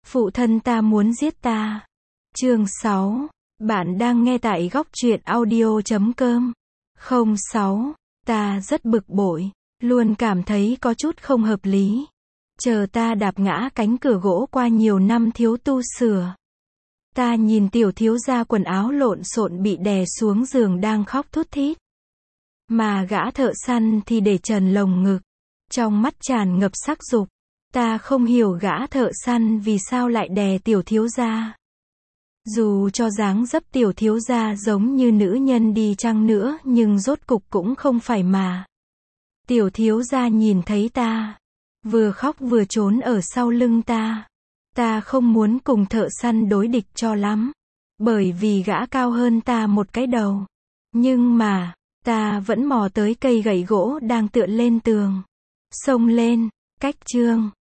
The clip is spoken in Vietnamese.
Phụ thân ta muốn giết ta. Chương 6. Bạn đang nghe tại góc truyện audio.com. 06. Ta rất bực bội, luôn cảm thấy có chút không hợp lý. Chờ ta đạp ngã cánh cửa gỗ qua nhiều năm thiếu tu sửa. Ta nhìn tiểu thiếu gia quần áo lộn xộn bị đè xuống giường đang khóc thút thít. Mà gã thợ săn thì để trần lồng ngực, trong mắt tràn ngập sắc dục. Ta không hiểu gã thợ săn vì sao lại đè tiểu thiếu gia. Dù cho dáng dấp tiểu thiếu gia giống như nữ nhân đi chăng nữa nhưng rốt cục cũng không phải mà. Tiểu thiếu gia nhìn thấy ta, vừa khóc vừa trốn ở sau lưng ta. Ta không muốn cùng thợ săn đối địch cho lắm, bởi vì gã cao hơn ta một cái đầu. Nhưng mà, ta vẫn mò tới cây gậy gỗ đang tựa lên tường. Xông lên, cách chương.